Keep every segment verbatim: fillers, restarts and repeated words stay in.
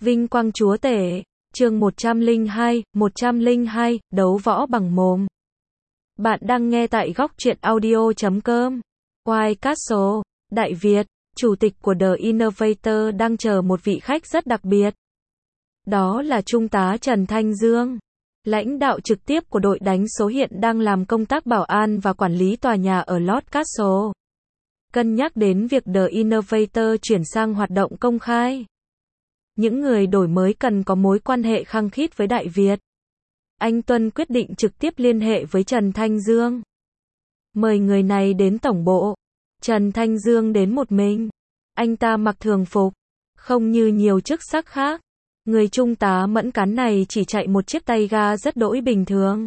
Vinh quang chúa tể, chương một trăm lẻ hai, một trăm lẻ hai, đấu võ bằng mồm. Bạn đang nghe tại góc truyện audio chấm com. White Castle, Đại Việt, chủ tịch của The Innovator đang chờ một vị khách rất đặc biệt. Đó là Trung tá Trần Thanh Dương, lãnh đạo trực tiếp của đội đánh số hiện đang làm công tác bảo an và quản lý tòa nhà ở Lord Castle. Cân nhắc đến việc The Innovator chuyển sang hoạt động công khai. Những người đổi mới cần có mối quan hệ khăng khít với Đại Việt. Anh Tuân quyết định trực tiếp liên hệ với Trần Thanh Dương. Mời người này đến tổng bộ. Trần Thanh Dương đến một mình. Anh ta mặc thường phục, không như nhiều chức sắc khác. Người trung tá mẫn cán này chỉ chạy một chiếc tay ga rất đỗi bình thường.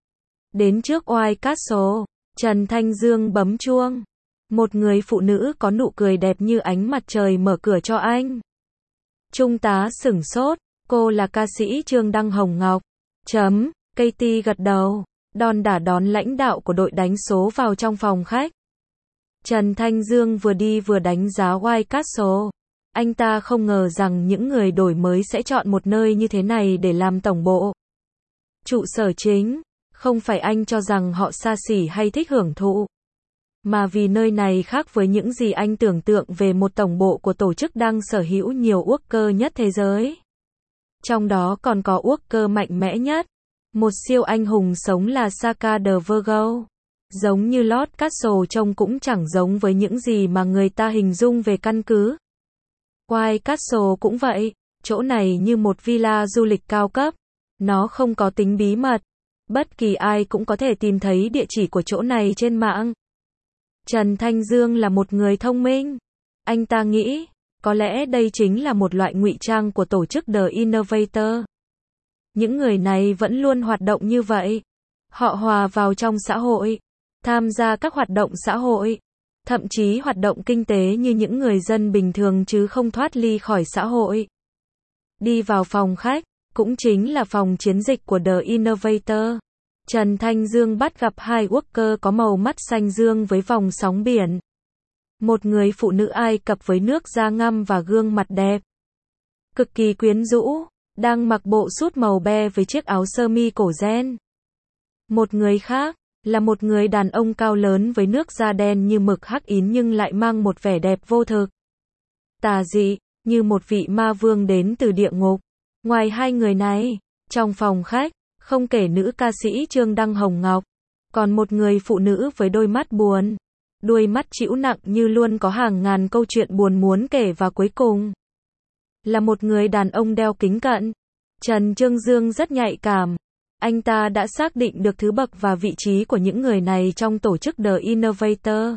Đến trước White Castle, Trần Thanh Dương bấm chuông. Một người phụ nữ có nụ cười đẹp như ánh mặt trời mở cửa cho anh. Trung tá sửng sốt, cô là ca sĩ Trương Đăng Hồng Ngọc. Chấm, Katie gật đầu, đon đả đón lãnh đạo của đội đánh số vào trong phòng khách. Trần Thanh Dương vừa đi vừa đánh giá White Castle. Anh ta không ngờ rằng những người đổi mới sẽ chọn một nơi như thế này để làm tổng bộ. Trụ sở chính, không phải anh cho rằng họ xa xỉ hay thích hưởng thụ, mà vì nơi này khác với những gì anh tưởng tượng về một tổng bộ của tổ chức đang sở hữu nhiều worker nhất thế giới. Trong đó còn có worker mạnh mẽ nhất. Một siêu anh hùng sống là Saka the Virgo. Giống như Lord Castle trông cũng chẳng giống với những gì mà người ta hình dung về căn cứ. White Castle cũng vậy, chỗ này như một villa du lịch cao cấp. Nó không có tính bí mật. Bất kỳ ai cũng có thể tìm thấy địa chỉ của chỗ này trên mạng. Trần Thanh Dương là một người thông minh. Anh ta nghĩ, có lẽ đây chính là một loại ngụy trang của tổ chức The Innovator. Những người này vẫn luôn hoạt động như vậy. Họ hòa vào trong xã hội, tham gia các hoạt động xã hội, thậm chí hoạt động kinh tế như những người dân bình thường chứ không thoát ly khỏi xã hội. Đi vào phòng khách, cũng chính là phòng chiến dịch của The Innovator. Trần Thanh Dương bắt gặp hai worker có màu mắt xanh dương với vòng sóng biển. Một người phụ nữ Ai Cập với nước da ngăm và gương mặt đẹp, cực kỳ quyến rũ, đang mặc bộ sút màu be với chiếc áo sơ mi cổ ren. Một người khác, là một người đàn ông cao lớn với nước da đen như mực hắc ín nhưng lại mang một vẻ đẹp vô thực, tà dị, như một vị ma vương đến từ địa ngục. Ngoài hai người này, trong phòng khách, không kể nữ ca sĩ Trương Đăng Hồng Ngọc, còn một người phụ nữ với đôi mắt buồn, đuôi mắt trĩu nặng như luôn có hàng ngàn câu chuyện buồn muốn kể và cuối cùng là một người đàn ông đeo kính cận. Trần Trương Dương rất nhạy cảm. Anh ta đã xác định được thứ bậc và vị trí của những người này trong tổ chức The Innovator.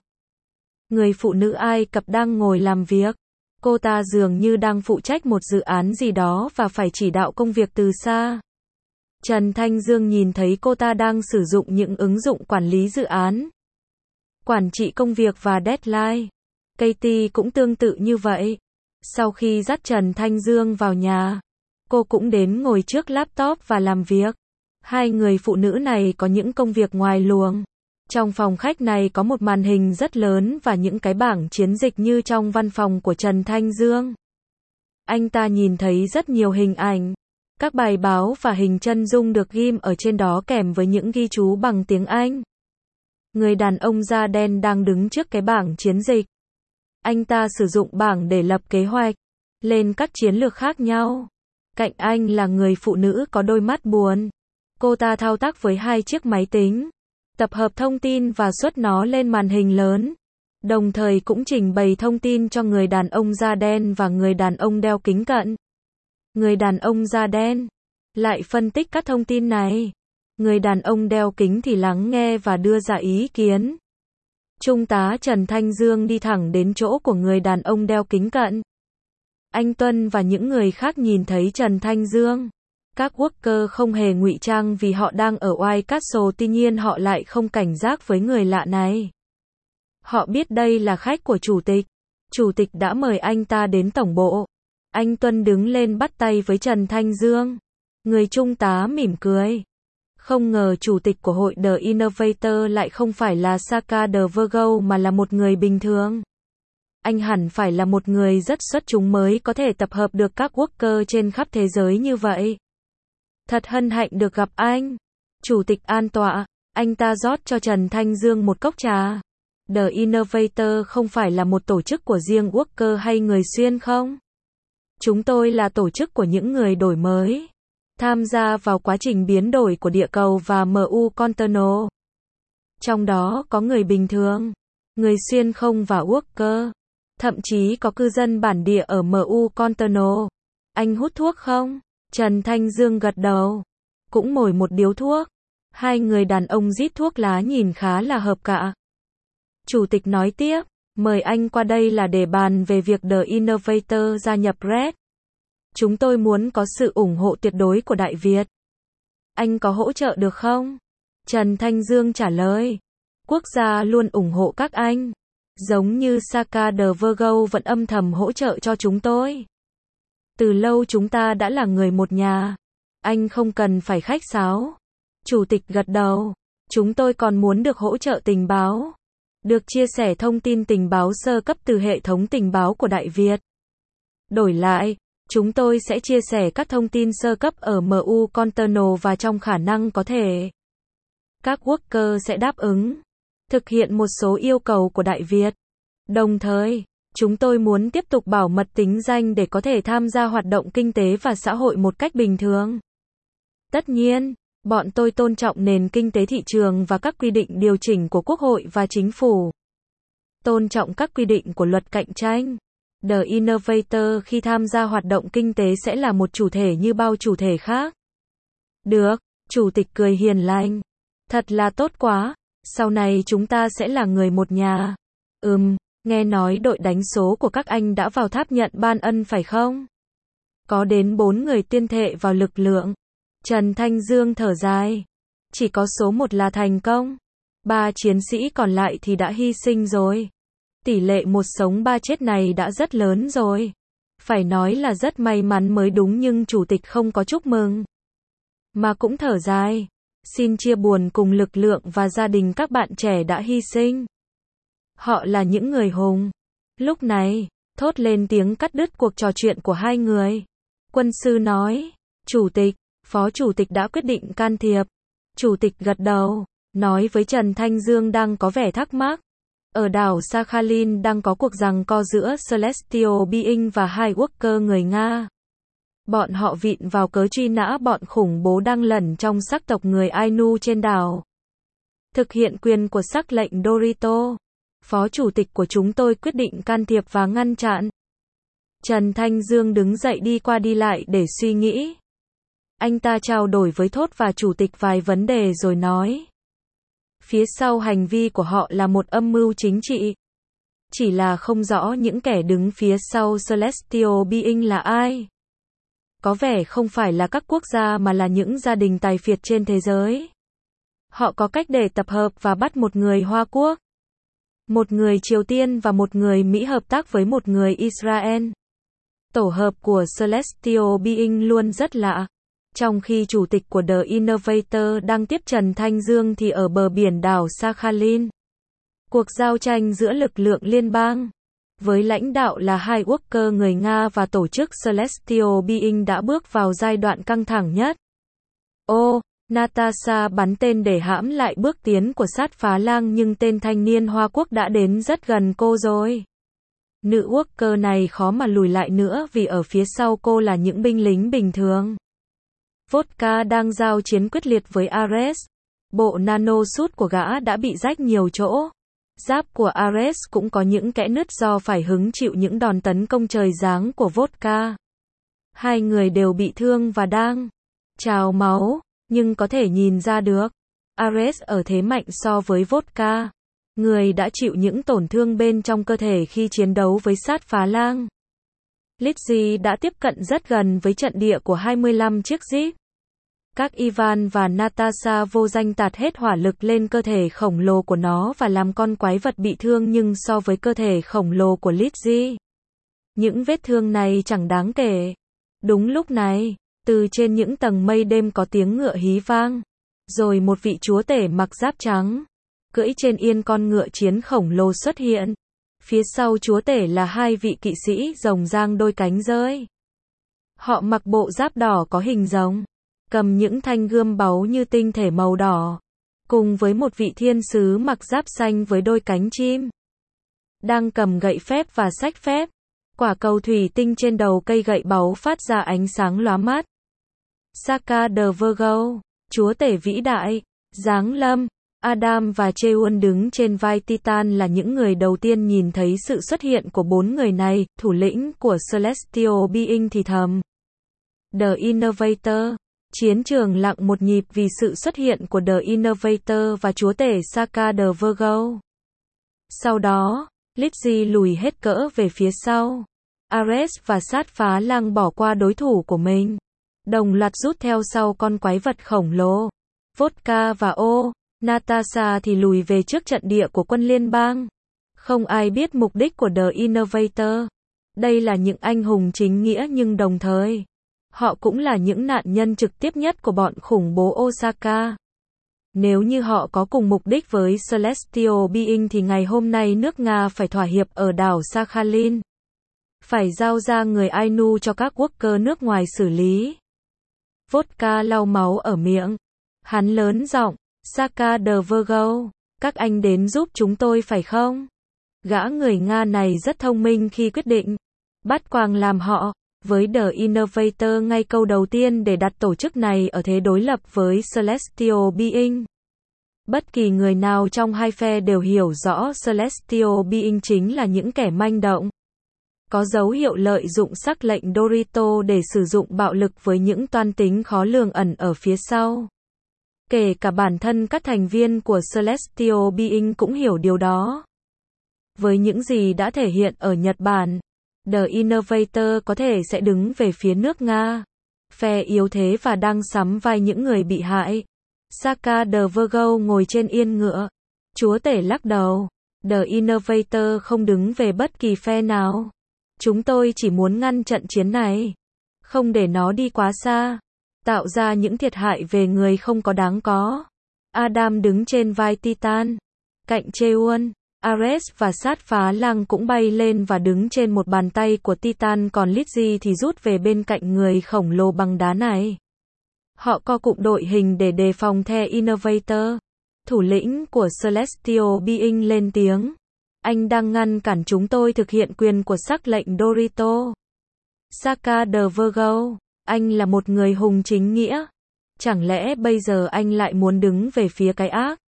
Người phụ nữ Ai Cập đang ngồi làm việc. Cô ta dường như đang phụ trách một dự án gì đó và phải chỉ đạo công việc từ xa. Trần Thanh Dương nhìn thấy cô ta đang sử dụng những ứng dụng quản lý dự án, quản trị công việc và deadline. Katie cũng tương tự như vậy. Sau khi dắt Trần Thanh Dương vào nhà, cô cũng đến ngồi trước laptop và làm việc. Hai người phụ nữ này có những công việc ngoài luồng. Trong phòng khách này có một màn hình rất lớn và những cái bảng chiến dịch như trong văn phòng của Trần Thanh Dương. Anh ta nhìn thấy rất nhiều hình ảnh, các bài báo và hình chân dung được ghim ở trên đó kèm với những ghi chú bằng tiếng Anh. Người đàn ông da đen đang đứng trước cái bảng chiến dịch. Anh ta sử dụng bảng để lập kế hoạch, lên các chiến lược khác nhau. Cạnh anh là người phụ nữ có đôi mắt buồn. Cô ta thao tác với hai chiếc máy tính, tập hợp thông tin và xuất nó lên màn hình lớn. Đồng thời cũng trình bày thông tin cho người đàn ông da đen và người đàn ông đeo kính cận. Người đàn ông da đen lại phân tích các thông tin này. Người đàn ông đeo kính thì lắng nghe và đưa ra ý kiến. Trung tá Trần Thanh Dương đi thẳng đến chỗ của người đàn ông đeo kính cận. Anh Tuân và những người khác nhìn thấy Trần Thanh Dương. Các worker không hề ngụy trang vì họ đang ở White Castle, tuy nhiên họ lại không cảnh giác với người lạ này. Họ biết đây là khách của chủ tịch. Chủ tịch đã mời anh ta đến tổng bộ. Anh Tuân đứng lên bắt tay với Trần Thanh Dương. Người trung tá mỉm cười. Không ngờ chủ tịch của hội The Innovator lại không phải là Saka the Virgo mà là một người bình thường. Anh hẳn phải là một người rất xuất chúng mới có thể tập hợp được các worker trên khắp thế giới như vậy. Thật hân hạnh được gặp anh. Chủ tịch an tọa, anh ta rót cho Trần Thanh Dương một cốc trà. The Innovator không phải là một tổ chức của riêng worker hay người xuyên không? Chúng tôi là tổ chức của những người đổi mới, tham gia vào quá trình biến đổi của địa cầu và em u Container. Trong đó có người bình thường, người xuyên không và worker. Thậm chí có cư dân bản địa ở em u Container. Anh hút thuốc không? Trần Thanh Dương gật đầu. Cũng mồi một điếu thuốc. Hai người đàn ông rít thuốc lá nhìn khá là hợp cả. Chủ tịch nói tiếp, mời anh qua đây là để bàn về việc The Innovator gia nhập Red. Chúng tôi muốn có sự ủng hộ tuyệt đối của Đại Việt. Anh có hỗ trợ được không? Trần Thanh Dương trả lời. Quốc gia luôn ủng hộ các anh. Giống như Saka the Virgo vẫn âm thầm hỗ trợ cho chúng tôi. Từ lâu chúng ta đã là người một nhà. Anh không cần phải khách sáo. Chủ tịch gật đầu. Chúng tôi còn muốn được hỗ trợ tình báo. Được chia sẻ thông tin tình báo sơ cấp từ hệ thống tình báo của Đại Việt. Đổi lại, chúng tôi sẽ chia sẻ các thông tin sơ cấp ở em u Container và trong khả năng có thể, các worker sẽ đáp ứng, thực hiện một số yêu cầu của Đại Việt. Đồng thời, chúng tôi muốn tiếp tục bảo mật tính danh để có thể tham gia hoạt động kinh tế và xã hội một cách bình thường. Tất nhiên, bọn tôi tôn trọng nền kinh tế thị trường và các quy định điều chỉnh của Quốc hội và Chính phủ. Tôn trọng các quy định của luật cạnh tranh. The Innovator khi tham gia hoạt động kinh tế sẽ là một chủ thể như bao chủ thể khác. Được, chủ tịch cười hiền lành. Thật là tốt quá, sau này chúng ta sẽ là người một nhà. Ừm, nghe nói đội đánh số của các anh đã vào tháp nhận ban ân phải không? Có đến bốn người tuyên thệ vào lực lượng. Trần Thanh Dương thở dài. Chỉ có số một là thành công. Ba chiến sĩ còn lại thì đã hy sinh rồi. Tỷ lệ một sống ba chết này đã rất lớn rồi. Phải nói là rất may mắn mới đúng nhưng chủ tịch không có chúc mừng. Mà cũng thở dài. Xin chia buồn cùng lực lượng và gia đình các bạn trẻ đã hy sinh. Họ là những người hùng. Lúc này, thốt lên tiếng cắt đứt cuộc trò chuyện của hai người. Quân sư nói, chủ tịch, phó chủ tịch đã quyết định can thiệp. Chủ tịch gật đầu, nói với Trần Thanh Dương đang có vẻ thắc mắc. Ở đảo Sakhalin đang có cuộc giằng co giữa Celestial Being và hai worker người Nga. Bọn họ vịn vào cớ truy nã bọn khủng bố đang lẩn trong sắc tộc người Ainu trên đảo. Thực hiện quyền của sắc lệnh Dorito. Phó chủ tịch của chúng tôi quyết định can thiệp và ngăn chặn. Trần Thanh Dương đứng dậy đi qua đi lại để suy nghĩ. Anh ta trao đổi với Thốt và chủ tịch vài vấn đề rồi nói. Phía sau hành vi của họ là một âm mưu chính trị. Chỉ là không rõ những kẻ đứng phía sau Celestial Being là ai. Có vẻ không phải là các quốc gia mà là những gia đình tài phiệt trên thế giới. Họ có cách để tập hợp và bắt một người Hoa Quốc, một người Triều Tiên và một người Mỹ hợp tác với một người Israel. Tổ hợp của Celestial Being luôn rất lạ. Trong khi chủ tịch của The Innovator đang tiếp Trần Thanh Dương thì ở bờ biển đảo Sakhalin. Cuộc giao tranh giữa lực lượng liên bang với lãnh đạo là hai worker người Nga và tổ chức Celestial Being đã bước vào giai đoạn căng thẳng nhất. Ô, Natasha bắn tên để hãm lại bước tiến của sát phá lang nhưng tên thanh niên Hoa Quốc đã đến rất gần cô rồi. Nữ worker này khó mà lùi lại nữa vì ở phía sau cô là những binh lính bình thường. Vodka đang giao chiến quyết liệt với Ares. Bộ nano suit của gã đã bị rách nhiều chỗ. Giáp của Ares cũng có những kẽ nứt do phải hứng chịu những đòn tấn công trời giáng của Vodka. Hai người đều bị thương và đang trào máu, nhưng có thể nhìn ra được. Ares ở thế mạnh so với Vodka. Người đã chịu những tổn thương bên trong cơ thể khi chiến đấu với sát phá lang. Lizzie đã tiếp cận rất gần với trận địa của hai mươi lăm chiếc Jeep. Các Ivan và Natasha vô danh tạt hết hỏa lực lên cơ thể khổng lồ của nó và làm con quái vật bị thương nhưng so với cơ thể khổng lồ của Lizzie, những vết thương này chẳng đáng kể. Đúng lúc này, từ trên những tầng mây đêm có tiếng ngựa hí vang. Rồi một vị chúa tể mặc giáp trắng, cưỡi trên yên con ngựa chiến khổng lồ xuất hiện. Phía sau chúa tể là hai vị kỵ sĩ rồng giang đôi cánh rơi. Họ mặc bộ giáp đỏ có hình rồng, cầm những thanh gươm báu như tinh thể màu đỏ, cùng với một vị thiên sứ mặc giáp xanh với đôi cánh chim, đang cầm gậy phép và sách phép. Quả cầu thủy tinh trên đầu cây gậy báu phát ra ánh sáng lóa mắt. Saka the Virgo, chúa tể vĩ đại, giáng lâm. Adam và Cheun đứng trên vai Titan là những người đầu tiên nhìn thấy sự xuất hiện của bốn người này, thủ lĩnh của Celestial Being thì thầm. The Innovator. Chiến trường lặng một nhịp vì sự xuất hiện của The Innovator và chúa tể Saka the Virgo. Sau đó, Lizzie lùi hết cỡ về phía sau. Ares và sát phá lang bỏ qua đối thủ của mình, đồng loạt rút theo sau con quái vật khổng lồ. Vodka và O. Natasha thì lùi về trước trận địa của quân liên bang. Không ai biết mục đích của The Innovator. Đây là những anh hùng chính nghĩa nhưng đồng thời, họ cũng là những nạn nhân trực tiếp nhất của bọn khủng bố Osaka. Nếu như họ có cùng mục đích với Celestial Being thì ngày hôm nay nước Nga phải thỏa hiệp ở đảo Sakhalin. Phải giao ra người Ainu cho các worker nước ngoài xử lý. Vodka lau máu ở miệng. Hắn lớn giọng, Saka the Virgo, các anh đến giúp chúng tôi phải không? Gã người Nga này rất thông minh khi quyết định bắt quàng làm họ với The Innovator ngay câu đầu tiên để đặt tổ chức này ở thế đối lập với Celestial Being. Bất kỳ người nào trong hai phe đều hiểu rõ Celestial Being chính là những kẻ manh động, có dấu hiệu lợi dụng sắc lệnh Dorito để sử dụng bạo lực với những toan tính khó lường ẩn ở phía sau. Kể cả bản thân các thành viên của Celestial Being cũng hiểu điều đó. Với những gì đã thể hiện ở Nhật Bản, The Innovator có thể sẽ đứng về phía nước Nga, phe yếu thế và đang sắm vai những người bị hại. Saka the Virgo ngồi trên yên ngựa. Chúa tể lắc đầu. The Innovator không đứng về bất kỳ phe nào. Chúng tôi chỉ muốn ngăn trận chiến này, không để nó đi quá xa, tạo ra những thiệt hại về người không có đáng có. Adam đứng trên vai Titan, cạnh Cheun. Ares và sát phá lang cũng bay lên và đứng trên một bàn tay của Titan, còn Lizzie thì rút về bên cạnh người khổng lồ bằng đá này. Họ co cụm đội hình để đề phòng The Innovator. Thủ lĩnh của Celestial Being lên tiếng. Anh đang ngăn cản chúng tôi thực hiện quyền của sắc lệnh Dorito. Saka the Virgo, anh là một người hùng chính nghĩa. Chẳng lẽ bây giờ anh lại muốn đứng về phía cái ác?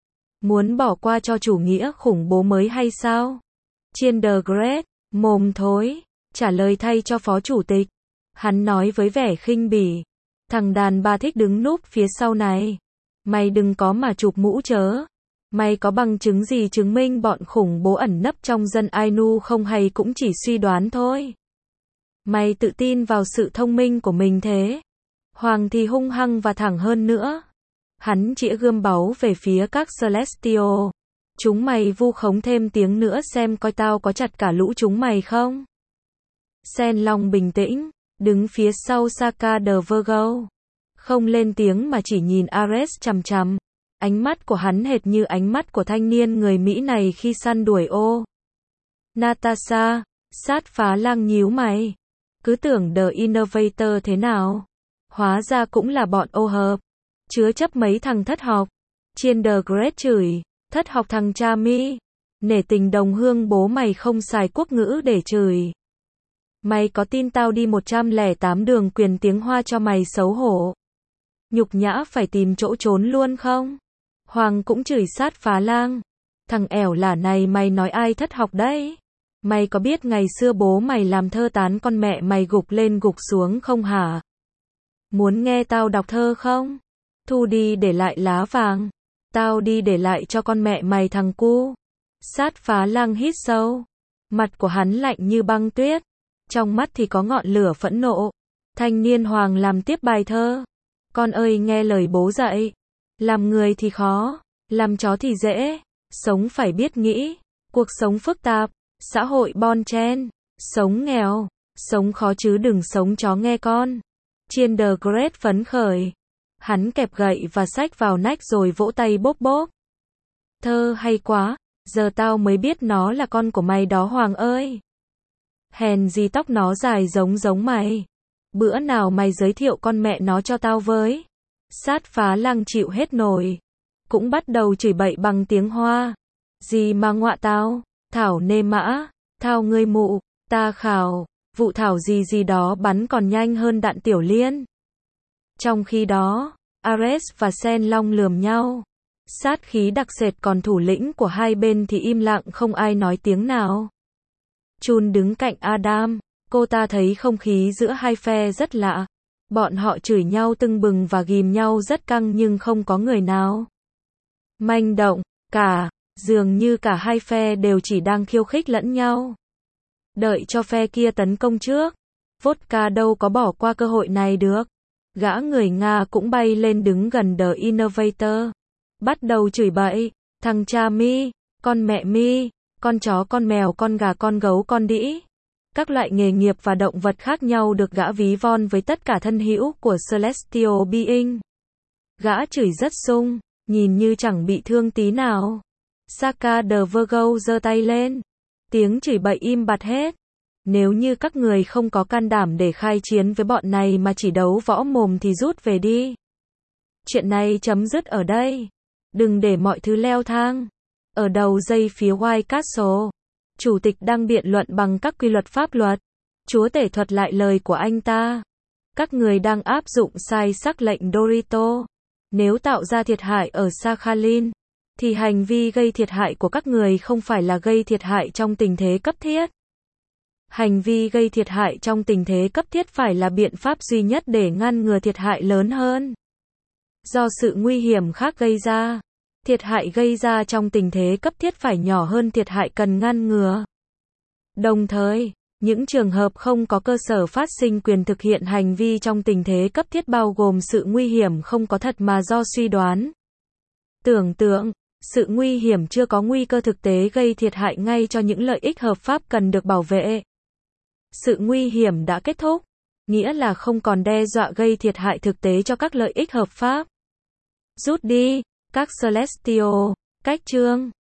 Muốn bỏ qua cho chủ nghĩa khủng bố mới hay sao? Chiên the Great, mồm thối, trả lời thay cho phó chủ tịch. Hắn nói với vẻ khinh bỉ. Thằng đàn bà thích đứng núp phía sau này. Mày đừng có mà chụp mũ chớ. Mày có bằng chứng gì chứng minh bọn khủng bố ẩn nấp trong dân Ainu không, hay cũng chỉ suy đoán thôi? Mày tự tin vào sự thông minh của mình thế. Hoàng thì hung hăng và thẳng hơn nữa. Hắn chĩa gươm báu về phía các Celestial. Chúng mày vu khống thêm tiếng nữa xem coi tao có chặt cả lũ chúng mày không? Sen Long bình tĩnh, đứng phía sau Saka the Virgo. Không lên tiếng mà chỉ nhìn Ares chằm chằm. Ánh mắt của hắn hệt như ánh mắt của thanh niên người Mỹ này khi săn đuổi ô. Natasha, sát phá lang nhíu mày. Cứ tưởng The Innovator thế nào? Hóa ra cũng là bọn ô hợp. Chứa chấp mấy thằng thất học. Chiên the Great chửi. Thất học thằng cha mi. Nể tình đồng hương bố mày không xài quốc ngữ để chửi. Mày có tin tao đi một trăm lẻ tám đường quyền tiếng Hoa cho mày xấu hổ? Nhục nhã phải tìm chỗ trốn luôn không? Hoàng cũng chửi sát phá lang. Thằng ẻo lả này, mày nói ai thất học đấy? Mày có biết ngày xưa bố mày làm thơ tán con mẹ mày gục lên gục xuống không hả? Muốn nghe tao đọc thơ không? Thu đi để lại lá vàng. Tao đi để lại cho con mẹ mày thằng cu. Sát phá lang hít sâu. Mặt của hắn lạnh như băng tuyết. Trong mắt thì có ngọn lửa phẫn nộ. Thanh niên Hoàng làm tiếp bài thơ. Con ơi nghe lời bố dạy. Làm người thì khó, làm chó thì dễ. Sống phải biết nghĩ. Cuộc sống phức tạp, xã hội bon chen, sống nghèo, sống khó chứ đừng sống chó nghe con. Chiên the Great phấn khởi. Hắn kẹp gậy và xách vào nách rồi vỗ tay bốp bốp. Thơ hay quá, Giờ tao mới biết nó là con của mày đó Hoàng ơi. Hèn gì tóc nó dài giống giống mày. Bữa nào mày giới thiệu con mẹ nó cho tao với. Sát phá lăng chịu hết nổi. Cũng bắt đầu chửi bậy bằng tiếng Hoa. Gì mà ngọa tao, thảo nê mã, thao ngươi mụ, ta khảo, vụ thảo gì gì đó bắn còn nhanh hơn đạn tiểu liên. Trong khi đó, Ares và Sen Long lườm nhau. Sát khí đặc sệt, còn thủ lĩnh của hai bên thì im lặng không ai nói tiếng nào. Chun đứng cạnh Adam, cô ta thấy không khí giữa hai phe rất lạ. Bọn họ chửi nhau tưng bừng và ghìm nhau rất căng nhưng không có người nào manh động, cả, dường như cả hai phe đều chỉ đang khiêu khích lẫn nhau. Đợi cho phe kia tấn công trước. Vodka đâu có bỏ qua cơ hội này được. Gã người Nga cũng bay lên đứng gần The Innovator. Bắt đầu chửi bậy, thằng cha mi, con mẹ mi, con chó con mèo con gà con gấu con đĩ. Các loại nghề nghiệp và động vật khác nhau được gã ví von với tất cả thân hữu của Celestial Being. Gã chửi rất sung, nhìn như chẳng bị thương tí nào. Saka the Virgo giơ tay lên. Tiếng chửi bậy im bặt hết. Nếu như các người không có can đảm để khai chiến với bọn này mà chỉ đấu võ mồm thì rút về đi. Chuyện này chấm dứt ở đây. Đừng để mọi thứ leo thang. Ở đầu dây phía White Castle, chủ tịch đang biện luận bằng các quy luật pháp luật. Chúa tể thuật lại lời của anh ta. Các người đang áp dụng sai sắc lệnh Dorito. Nếu tạo ra thiệt hại ở Sakhalin, thì hành vi gây thiệt hại của các người không phải là gây thiệt hại trong tình thế cấp thiết. Hành vi gây thiệt hại trong tình thế cấp thiết phải là biện pháp duy nhất để ngăn ngừa thiệt hại lớn hơn. Do sự nguy hiểm khác gây ra, thiệt hại gây ra trong tình thế cấp thiết phải nhỏ hơn thiệt hại cần ngăn ngừa. Đồng thời, những trường hợp không có cơ sở phát sinh quyền thực hiện hành vi trong tình thế cấp thiết bao gồm sự nguy hiểm không có thật mà do suy đoán, tưởng tượng, sự nguy hiểm chưa có nguy cơ thực tế gây thiệt hại ngay cho những lợi ích hợp pháp cần được bảo vệ. Sự nguy hiểm đã kết thúc, nghĩa là không còn đe dọa gây thiệt hại thực tế cho các lợi ích hợp pháp. Rút đi, các Celestial, cách chương.